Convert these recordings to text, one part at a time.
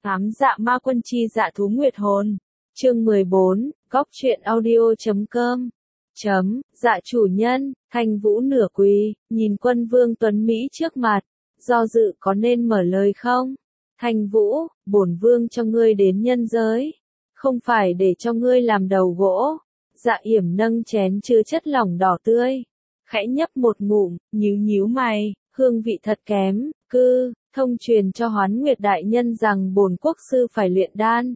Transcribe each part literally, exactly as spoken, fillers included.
Ám dạ ma quân chi dạ thú nguyệt hồn. Chương mười bốn, góc truyện audio.com. Chấm, dạ chủ nhân, Thanh Vũ nửa quỳ, nhìn quân vương Tuấn Mỹ trước mặt, do dự có nên mở lời không? Thanh Vũ, bổn vương cho ngươi đến nhân giới, không phải để cho ngươi làm đầu gỗ. Dạ yểm nâng chén chứa chất lỏng đỏ tươi, khẽ nhấp một ngụm, nhíu nhíu mày, hương vị thật kém, cư, thông truyền cho Hoán Nguyệt đại nhân rằng bổn quốc sư phải luyện đan.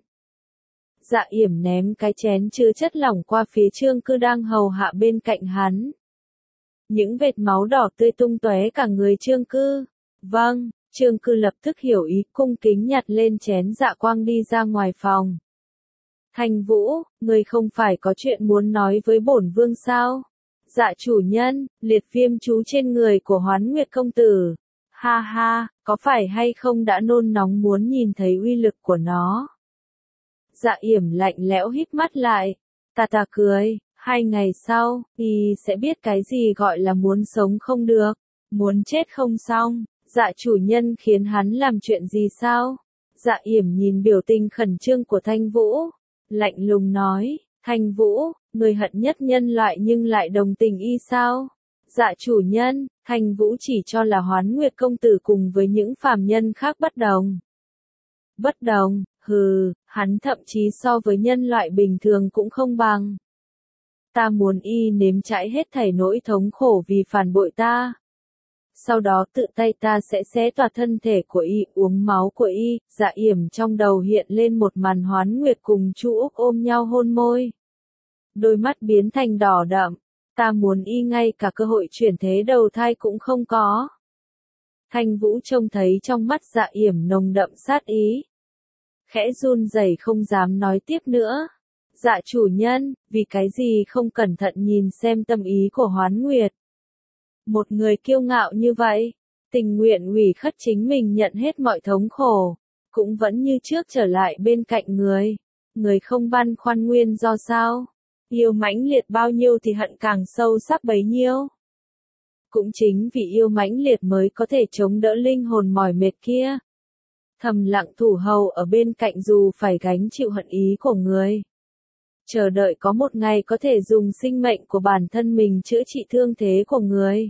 Dạ yểm ném cái chén chứa chất lỏng qua phía Trương Cư đang hầu hạ bên cạnh hắn. Những vệt máu đỏ tươi tung tóe cả người Trương Cư. Vâng, Trương Cư lập tức hiểu ý, cung kính nhặt lên chén dạ quang đi ra ngoài phòng. Thanh Vũ, ngươi không phải có chuyện muốn nói với bổn vương sao? Dạ chủ nhân, liệt viêm chú trên người của Hoán Nguyệt công tử. Ha ha, có phải hay không đã nôn nóng muốn nhìn thấy uy lực của nó? Dạ yểm lạnh lẽo híp mắt lại, tà tà cười, hai ngày sau, y sẽ biết cái gì gọi là muốn sống không được, muốn chết không xong. Dạ chủ nhân khiến hắn làm chuyện gì sao? Dạ yểm nhìn biểu tình khẩn trương của Thanh Vũ, lạnh lùng nói, Thanh Vũ, người hận nhất nhân loại nhưng lại đồng tình y sao? Dạ chủ nhân, Thanh Vũ chỉ cho là Hoán Nguyệt công tử cùng với những phàm nhân khác bất đồng. Bất đồng, hừ, hắn thậm chí so với nhân loại bình thường cũng không bằng. Ta muốn y nếm trải hết thảy nỗi thống khổ vì phản bội ta. Sau đó tự tay ta sẽ xé toạc thân thể của y, uống máu của y. Dạ yểm trong đầu hiện lên một màn Hoán Nguyệt cùng Chu Úc ôm nhau hôn môi. Đôi mắt biến thành đỏ đậm, ta muốn y ngay cả cơ hội chuyển thế đầu thai cũng không có. Thanh Vũ trông thấy trong mắt dạ yểm nồng đậm sát ý, khẽ run rẩy không dám nói tiếp nữa. Dạ chủ nhân, vì cái gì không cẩn thận nhìn xem tâm ý của Hoán Nguyệt? Một người kiêu ngạo như vậy, tình nguyện ủy khất chính mình nhận hết mọi thống khổ, cũng vẫn như trước trở lại bên cạnh người. Người không băn khoăn nguyên do sao? Yêu mãnh liệt bao nhiêu thì hận càng sâu sắc bấy nhiêu. Cũng chính vì yêu mãnh liệt mới có thể chống đỡ linh hồn mỏi mệt kia. Thầm lặng thủ hầu ở bên cạnh dù phải gánh chịu hận ý của người. Chờ đợi có một ngày có thể dùng sinh mệnh của bản thân mình chữa trị thương thế của người.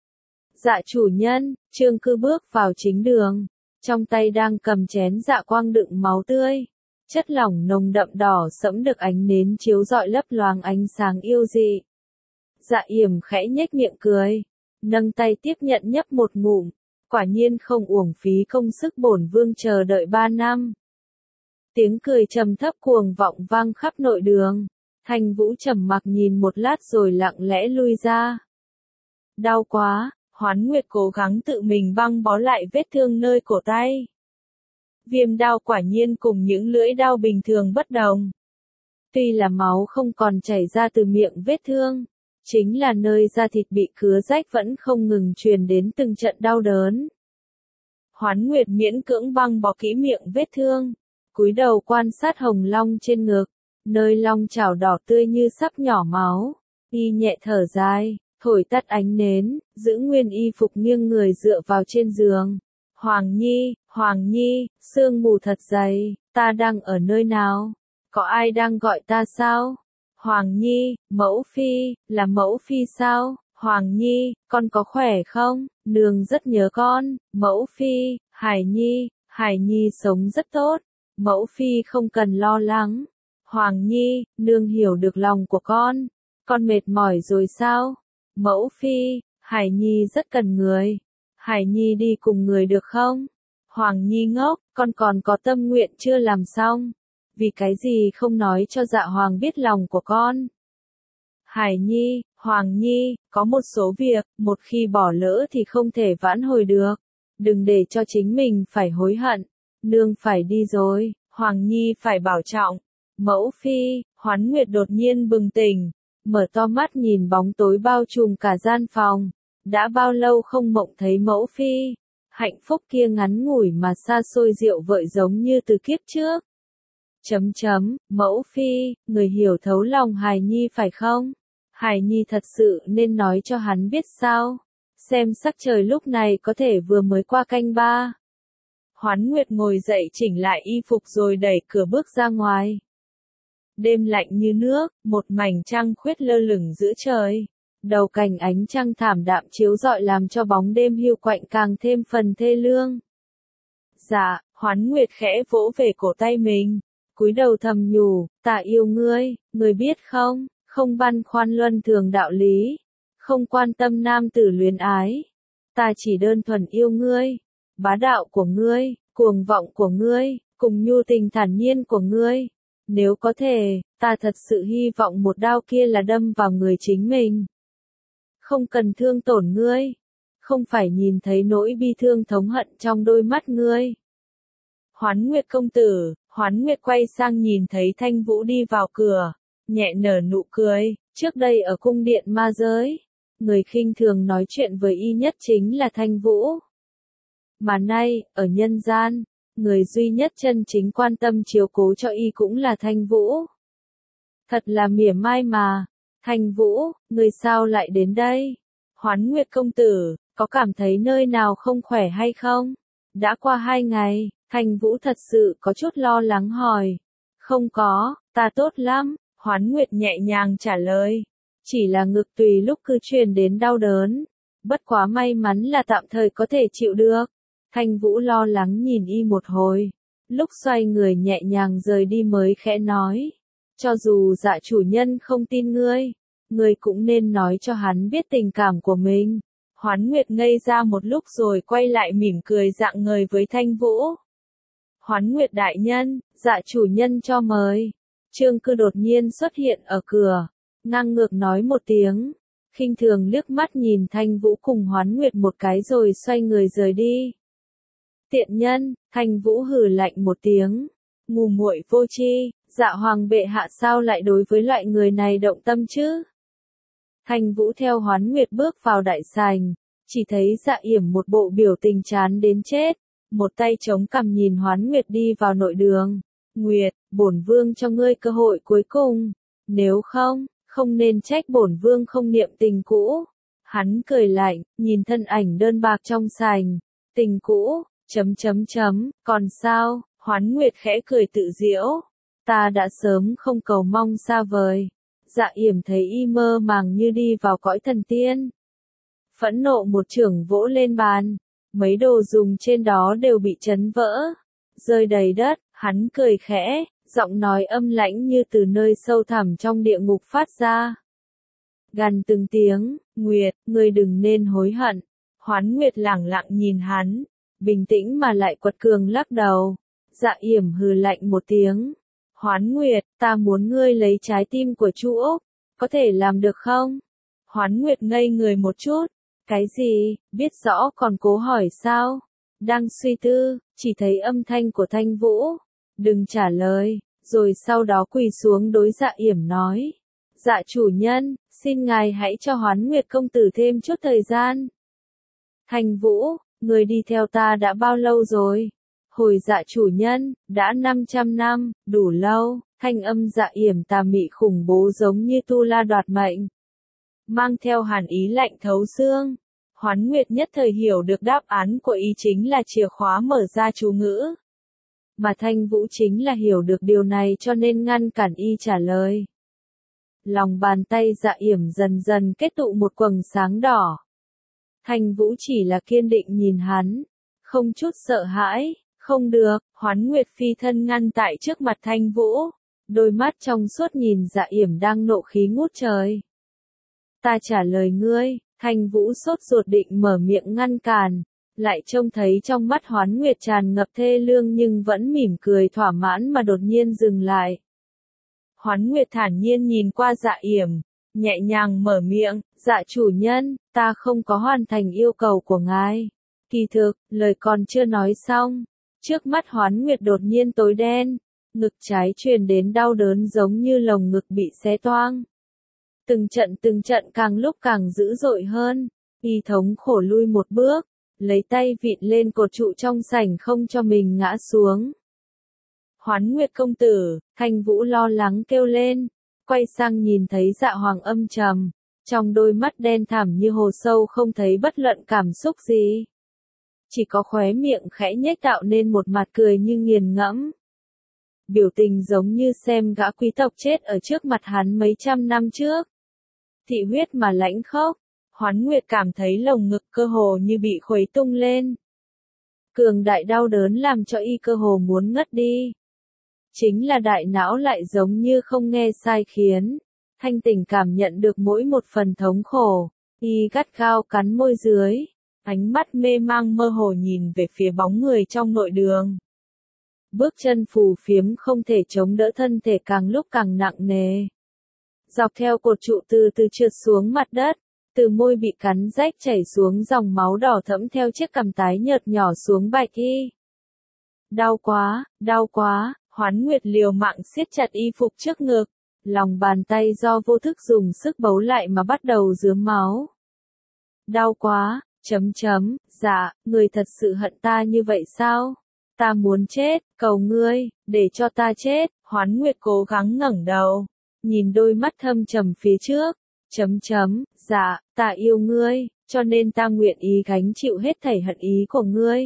Dạ chủ nhân, Trương Cư bước vào chính đường, trong tay đang cầm chén dạ quang đựng máu tươi. Chất lỏng nồng đậm đỏ sẫm được ánh nến chiếu rọi lấp loáng ánh sáng yêu dị. Dạ yểm khẽ nhếch miệng cười, nâng tay tiếp nhận nhấp một ngụm, quả nhiên không uổng phí công sức bổn vương chờ đợi ba năm. Tiếng cười trầm thấp cuồng vọng vang khắp nội đường. Thanh Vũ trầm mặc nhìn một lát rồi lặng lẽ lui ra. Đau quá, Hoán Nguyệt cố gắng tự mình băng bó lại vết thương nơi cổ tay. Viêm đao quả nhiên cùng những lưỡi đao bình thường bất đồng. Tuy là máu không còn chảy ra từ miệng vết thương, chính là nơi da thịt bị cứa rách vẫn không ngừng truyền đến từng trận đau đớn. Hoán Nguyệt miễn cưỡng băng bó kỹ miệng vết thương, cúi đầu quan sát hồng long trên ngực, nơi long chảo đỏ tươi như sắp nhỏ máu. Y nhẹ thở dài, thổi tắt ánh nến, giữ nguyên y phục nghiêng người dựa vào trên giường. Hoàng Nhi, Hoàng Nhi, sương mù thật dày, ta đang ở nơi nào? Có ai đang gọi ta sao? Hoàng Nhi, mẫu phi, là mẫu phi sao? Hoàng Nhi, con có khỏe không? Nương rất nhớ con. Mẫu phi, Hải Nhi, Hải Nhi sống rất tốt. Mẫu phi không cần lo lắng. Hoàng Nhi, nương hiểu được lòng của con. Con mệt mỏi rồi sao? Mẫu phi, Hải Nhi rất cần người. Hải Nhi đi cùng người được không? Hoàng Nhi ngốc, con còn có tâm nguyện chưa làm xong. Vì cái gì không nói cho dạ Hoàng biết lòng của con? Hải Nhi, Hoàng Nhi, có một số việc, một khi bỏ lỡ thì không thể vãn hồi được. Đừng để cho chính mình phải hối hận. Nương phải đi rồi, Hoàng Nhi phải bảo trọng. Mẫu phi, Hoán Nguyệt đột nhiên bừng tỉnh, mở to mắt nhìn bóng tối bao trùm cả gian phòng. Đã bao lâu không mộng thấy mẫu phi, hạnh phúc kia ngắn ngủi mà xa xôi diệu vợi giống như từ kiếp trước. Chấm chấm, mẫu phi, người hiểu thấu lòng Hải Nhi phải không? Hải Nhi thật sự nên nói cho hắn biết sao? Xem sắc trời lúc này có thể vừa mới qua canh ba. Hoán Nguyệt ngồi dậy chỉnh lại y phục rồi đẩy cửa bước ra ngoài. Đêm lạnh như nước, một mảnh trăng khuyết lơ lửng giữa trời. Đầu cành ánh trăng thảm đạm chiếu rọi làm cho bóng đêm hiu quạnh càng thêm phần thê lương. Dạ, Hoán Nguyệt khẽ vỗ về cổ tay mình, cúi đầu thầm nhủ, ta yêu ngươi, ngươi biết không, không băn khoăn luân thường đạo lý, không quan tâm nam tử luyến ái. Ta chỉ đơn thuần yêu ngươi, bá đạo của ngươi, cuồng vọng của ngươi, cùng nhu tình thản nhiên của ngươi. Nếu có thể, ta thật sự hy vọng một đao kia là đâm vào người chính mình. Không cần thương tổn ngươi, không phải nhìn thấy nỗi bi thương thống hận trong đôi mắt ngươi. Hoán Nguyệt công tử, Hoán Nguyệt quay sang nhìn thấy Thanh Vũ đi vào cửa, nhẹ nở nụ cười, trước đây ở cung điện ma giới, người khinh thường nói chuyện với y nhất chính là Thanh Vũ. Mà nay, ở nhân gian, người duy nhất chân chính quan tâm chiếu cố cho y cũng là Thanh Vũ. Thật là mỉa mai mà. Thanh Vũ, người sao lại đến đây? Hoán Nguyệt công tử, có cảm thấy nơi nào không khỏe hay không? Đã qua hai ngày, Thanh Vũ thật sự có chút lo lắng hỏi. Không có, ta tốt lắm, Hoán Nguyệt nhẹ nhàng trả lời. Chỉ là ngực tùy lúc cứ truyền đến đau đớn. Bất quá may mắn là tạm thời có thể chịu được. Thanh Vũ lo lắng nhìn y một hồi. Lúc xoay người nhẹ nhàng rời đi mới khẽ nói. Cho dù dạ chủ nhân không tin ngươi, ngươi cũng nên nói cho hắn biết tình cảm của mình. Hoán Nguyệt ngây ra một lúc rồi quay lại mỉm cười rạng ngời với Thanh Vũ. Hoán Nguyệt đại nhân, dạ chủ nhân cho mời. Trương Cư đột nhiên xuất hiện ở cửa, ngang ngược nói một tiếng, khinh thường liếc mắt nhìn Thanh Vũ cùng Hoán Nguyệt một cái rồi xoay người rời đi. Tiện nhân, Thanh Vũ hừ lạnh một tiếng, ngu muội vô tri, dạ hoàng bệ hạ sao lại đối với loại người này động tâm chứ? Thanh Vũ theo Hoán Nguyệt bước vào đại sảnh, chỉ thấy Dạ Yểm một bộ biểu tình chán đến chết, một tay chống cằm nhìn Hoán Nguyệt đi vào nội đường. Nguyệt, bổn vương cho ngươi cơ hội cuối cùng, nếu không, không nên trách bổn vương không niệm tình cũ. Hắn cười lạnh, nhìn thân ảnh đơn bạc trong sảnh, tình cũ, chấm chấm chấm, còn sao? Hoán Nguyệt khẽ cười tự giễu, ta đã sớm không cầu mong xa vời. Dạ Yểm thấy y mơ màng như đi vào cõi thần tiên. Phẫn nộ một chưởng vỗ lên bàn, mấy đồ dùng trên đó đều bị chấn vỡ, rơi đầy đất, hắn cười khẽ, giọng nói âm lãnh như từ nơi sâu thẳm trong địa ngục phát ra. Gằn từng tiếng, Nguyệt, ngươi đừng nên hối hận. Hoán Nguyệt lẳng lặng nhìn hắn, bình tĩnh mà lại quật cường lắc đầu. Dạ Yểm hừ lạnh một tiếng. Hoán Nguyệt, ta muốn ngươi lấy trái tim của Chu Úc, có thể làm được không? Hoán Nguyệt ngây người một chút. Cái gì, biết rõ còn cố hỏi sao? Đang suy tư, chỉ thấy âm thanh của Thanh Vũ. Đừng trả lời, rồi sau đó quỳ xuống đối Dạ Yểm nói. Dạ chủ nhân, xin ngài hãy cho Hoán Nguyệt công tử thêm chút thời gian. Thanh Vũ, người đi theo ta đã bao lâu rồi? Hồi dạ chủ nhân, đã năm trăm năm, đủ lâu. Thanh âm Dạ Yểm tà mị khủng bố giống như tu la đoạt mệnh, mang theo hàn ý lạnh thấu xương. Hoán Nguyệt nhất thời hiểu được đáp án của y chính là chìa khóa mở ra chú ngữ. Mà Thanh Vũ chính là hiểu được điều này cho nên ngăn cản y trả lời. Lòng bàn tay Dạ Yểm dần dần kết tụ một quầng sáng đỏ. Thanh Vũ chỉ là kiên định nhìn hắn, không chút sợ hãi. Không được, Hoán Nguyệt phi thân ngăn tại trước mặt Thanh Vũ, đôi mắt trong suốt nhìn Dạ Yểm đang nộ khí ngút trời. Ta trả lời ngươi. Thanh Vũ sốt ruột định mở miệng ngăn cản, lại trông thấy trong mắt Hoán Nguyệt tràn ngập thê lương nhưng vẫn mỉm cười thỏa mãn mà đột nhiên dừng lại. Hoán Nguyệt thản nhiên nhìn qua Dạ Yểm, nhẹ nhàng mở miệng, dạ chủ nhân, ta không có hoàn thành yêu cầu của ngài. Kỳ thực, lời còn chưa nói xong, trước mắt Hoán Nguyệt đột nhiên tối đen, ngực trái truyền đến đau đớn giống như lồng ngực bị xé toang. Từng trận từng trận càng lúc càng dữ dội hơn, y thống khổ lui một bước, lấy tay vịn lên cột trụ trong sảnh không cho mình ngã xuống. Hoán Nguyệt công tử, Thanh Vũ lo lắng kêu lên, quay sang nhìn thấy Dạ Hoàng âm trầm, trong đôi mắt đen thẳm như hồ sâu không thấy bất luận cảm xúc gì. chỉ có khóe miệng khẽ nhếch tạo nên một mặt cười như nghiền ngẫm. Biểu tình giống như xem gã quý tộc chết ở trước mặt hắn mấy trăm năm trước. Thị huyết mà lãnh khốc, Hoán Nguyệt cảm thấy lồng ngực cơ hồ như bị khuấy tung lên. Cường đại đau đớn làm cho y cơ hồ muốn ngất đi. Chính là đại não lại giống như không nghe sai khiến. Thanh tỉnh cảm nhận được mỗi một phần thống khổ. Y gắt gao cắn môi dưới. Ánh mắt mê mang mơ hồ nhìn về phía bóng người trong nội đường. Bước chân phù phiếm không thể chống đỡ thân thể càng lúc càng nặng nề. Dọc theo cột trụ từ từ trượt xuống mặt đất. Từ môi bị cắn rách chảy xuống dòng máu đỏ thẫm theo chiếc cằm tái nhợt nhỏ xuống bạch y. Đau quá, đau quá, Hoán Nguyệt liều mạng siết chặt y phục trước ngực. Lòng bàn tay do vô thức dùng sức bấu lại mà bắt đầu rướm máu. Đau quá, chấm chấm, dạ, người thật sự hận ta như vậy sao? Ta muốn chết, cầu ngươi, để cho ta chết. Hoán Nguyệt cố gắng ngẩng đầu, nhìn đôi mắt thâm trầm phía trước. Chấm chấm, dạ, ta yêu ngươi, cho nên ta nguyện ý gánh chịu hết thảy hận ý của ngươi.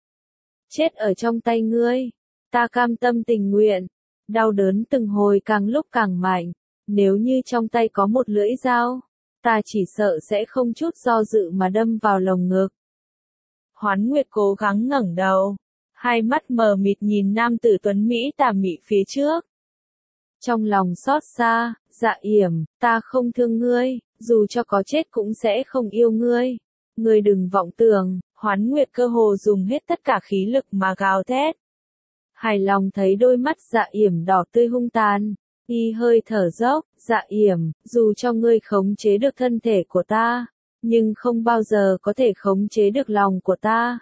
Chết ở trong tay ngươi, ta cam tâm tình nguyện. Đau đớn từng hồi càng lúc càng mạnh, nếu như trong tay có một lưỡi dao, ta chỉ sợ sẽ không chút do dự mà đâm vào lồng ngực. Hoán Nguyệt cố gắng ngẩng đầu, hai mắt mờ mịt nhìn nam tử tuấn Mỹ tà mị phía trước. Trong lòng xót xa, Dạ Yểm, ta không thương ngươi, dù cho có chết cũng sẽ không yêu ngươi. Ngươi đừng vọng tưởng. Hoán Nguyệt cơ hồ dùng hết tất cả khí lực mà gào thét. Hài lòng thấy đôi mắt Dạ Yểm đỏ tươi hung tàn, y hơi thở dốc. Dạ Yểm, dù cho ngươi khống chế được thân thể của ta, nhưng không bao giờ có thể khống chế được lòng của ta.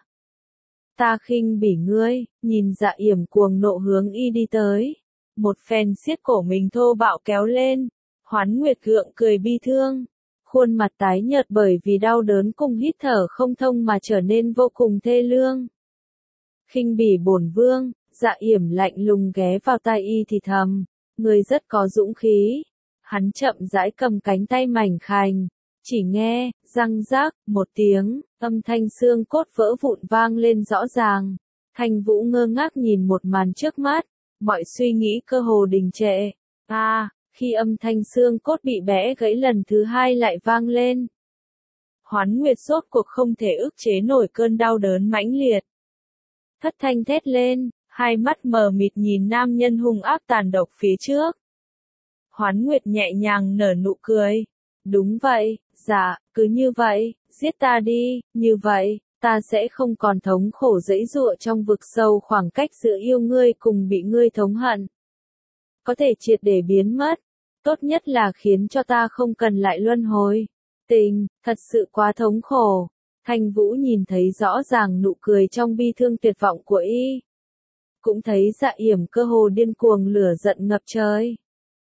Ta khinh bỉ ngươi. Nhìn Dạ Yểm cuồng nộ hướng y đi tới. Một phen siết cổ mình thô bạo kéo lên. Hoán Nguyệt gượng cười bi thương. Khuôn mặt tái nhợt bởi vì đau đớn cùng hít thở không thông mà trở nên vô cùng thê lương. Khinh bỉ bổn vương. Dạ Yểm lạnh lùng ghé vào tai y thì thầm. Người rất có dũng khí. Hắn chậm rãi cầm cánh tay mảnh khảnh. Chỉ nghe, răng rác, một tiếng, âm thanh xương cốt vỡ vụn vang lên rõ ràng. Thanh Vũ ngơ ngác nhìn một màn trước mắt. Mọi suy nghĩ cơ hồ đình trệ. À, khi âm thanh xương cốt bị bẽ gãy lần thứ hai lại vang lên. Hoán Nguyệt sốt cuộc không thể ức chế nổi cơn đau đớn mãnh liệt. Thất thanh thét lên, hai mắt mờ mịt nhìn nam nhân hung ác tàn độc phía trước. Hoán Nguyệt nhẹ nhàng nở nụ cười. Đúng vậy, dạ, cứ như vậy, giết ta đi, như vậy, ta sẽ không còn thống khổ dẫy dụa trong vực sâu khoảng cách giữa yêu ngươi cùng bị ngươi thống hận. Có thể triệt để biến mất, tốt nhất là khiến cho ta không cần lại luân hồi. Tình, thật sự quá thống khổ. Thanh Vũ nhìn thấy rõ ràng nụ cười trong bi thương tuyệt vọng của y. Cũng thấy Dạ Yểm cơ hồ điên cuồng lửa giận ngập trời.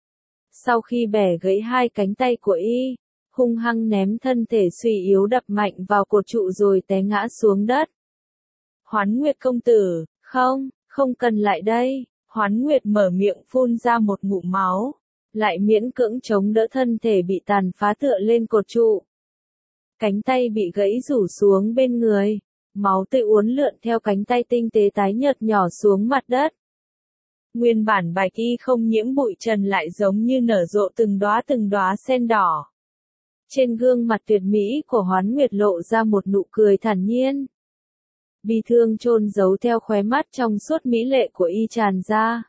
Sau khi bẻ gãy hai cánh tay của y, hung hăng ném thân thể suy yếu đập mạnh vào cột trụ rồi té ngã xuống đất. Hoán Nguyệt công tử, không, không cần lại đây. Hoán Nguyệt mở miệng phun ra một ngụm máu, lại miễn cưỡng chống đỡ thân thể bị tàn phá tựa lên cột trụ. Cánh tay bị gãy rủ xuống bên người, máu tươi uốn lượn theo cánh tay tinh tế tái nhợt nhỏ xuống mặt đất. Nguyên bản bạch y không nhiễm bụi trần lại giống như nở rộ từng đóa từng đóa sen đỏ. Trên gương mặt tuyệt mỹ của Hoán Nguyệt lộ ra một nụ cười thản nhiên. Bi thương chôn giấu theo khóe mắt trong suốt mỹ lệ của y tràn ra.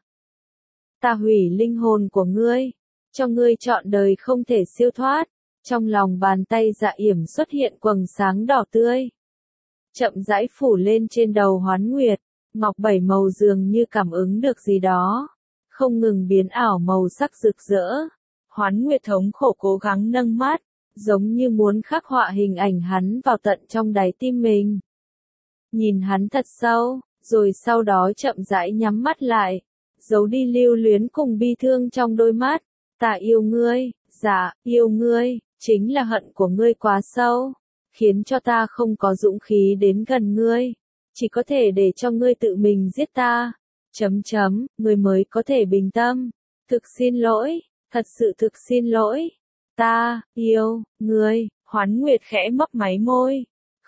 Ta hủy linh hồn của ngươi, cho ngươi trọn đời không thể siêu thoát. Trong lòng bàn tay Dạ Yểm xuất hiện quầng sáng đỏ tươi. Chậm rãi phủ lên trên đầu Hoán Nguyệt, ngọc bảy màu dường như cảm ứng được gì đó. Không ngừng biến ảo màu sắc rực rỡ. Hoán Nguyệt thống khổ cố gắng nâng mắt, giống như muốn khắc họa hình ảnh hắn vào tận trong đáy tim mình. Nhìn hắn thật sâu, rồi sau đó chậm rãi nhắm mắt lại, giấu đi lưu luyến cùng bi thương trong đôi mắt. Ta yêu ngươi, dạ, yêu ngươi, chính là hận của ngươi quá sâu, khiến cho ta không có dũng khí đến gần ngươi, chỉ có thể để cho ngươi tự mình giết ta. Chấm chấm, ngươi mới có thể bình tâm. Thực xin lỗi, thật sự thực xin lỗi. Ta, yêu, ngươi. Hoán Nguyệt khẽ mấp máy môi.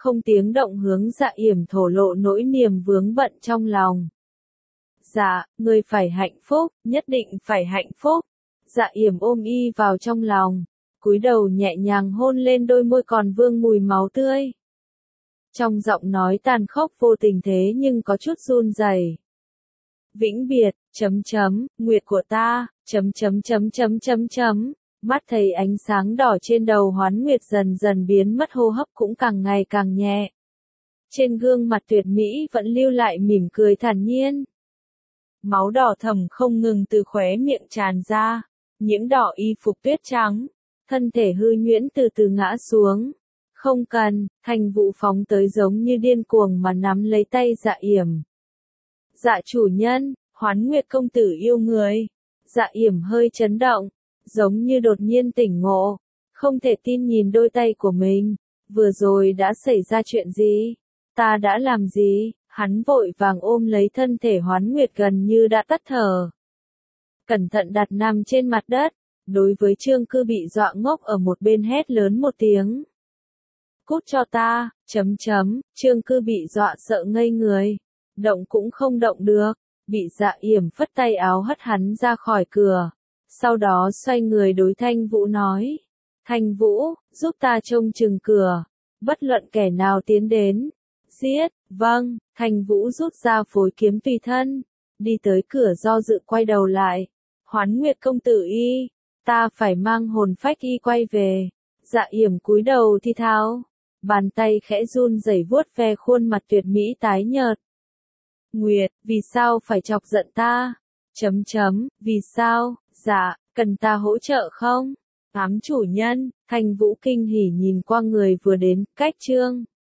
không tiếng động hướng Dạ Yểm thổ lộ nỗi niềm vướng bận trong lòng. Dạ, ngươi phải hạnh phúc, nhất định phải hạnh phúc. Dạ Yểm ôm y vào trong lòng, cúi đầu nhẹ nhàng hôn lên đôi môi còn vương mùi máu tươi. Trong giọng nói tàn khốc vô tình thế nhưng có chút run rẩy. Vĩnh biệt, chấm chấm, nguyệt của ta, chấm chấm chấm chấm chấm chấm. Mắt thấy ánh sáng đỏ trên đầu Hoán Nguyệt dần dần biến mất, hô hấp cũng càng ngày càng nhẹ. Trên gương mặt tuyệt mỹ vẫn lưu lại mỉm cười thản nhiên. Máu đỏ thẫm không ngừng từ khóe miệng tràn ra, nhiễm đỏ y phục tuyết trắng, thân thể hư nhuyễn từ từ ngã xuống. Không cần, Thanh Vũ phóng tới giống như điên cuồng mà nắm lấy tay Dạ Yểm. Dạ chủ nhân, Hoán Nguyệt công tử yêu người. Dạ Yểm hơi chấn động, giống như đột nhiên tỉnh ngộ, không thể tin nhìn đôi tay của mình. Vừa rồi đã xảy ra chuyện gì? Ta đã làm gì? Hắn vội vàng ôm lấy thân thể Hoán Nguyệt gần như đã tắt thở. Cẩn thận đặt nằm trên mặt đất, đối với Trương Cư bị dọa ngốc ở một bên hét lớn một tiếng. Cút cho ta, chấm chấm, Trương Cư bị dọa sợ ngây người, động cũng không động được, bị Dạ Yểm phất tay áo hất hắn ra khỏi cửa, sau đó xoay người đối Thanh Vũ nói, Thanh Vũ, giúp ta trông chừng cửa, bất luận kẻ nào tiến đến, giết. Vâng, Thanh Vũ rút ra phối kiếm tùy thân, đi tới cửa do dự quay đầu lại, Hoán Nguyệt công tử y, ta phải mang hồn phách y quay về. Dạ Yểm cúi đầu thi tháo, bàn tay khẽ run rẩy vuốt ve khuôn mặt tuyệt mỹ tái nhợt. Nguyệt, vì sao phải chọc giận ta? Chấm chấm, vì sao? Dạ, cần ta hỗ trợ không? Ám chủ nhân, Thanh Vũ kinh hỉ nhìn qua người vừa đến, cách Trương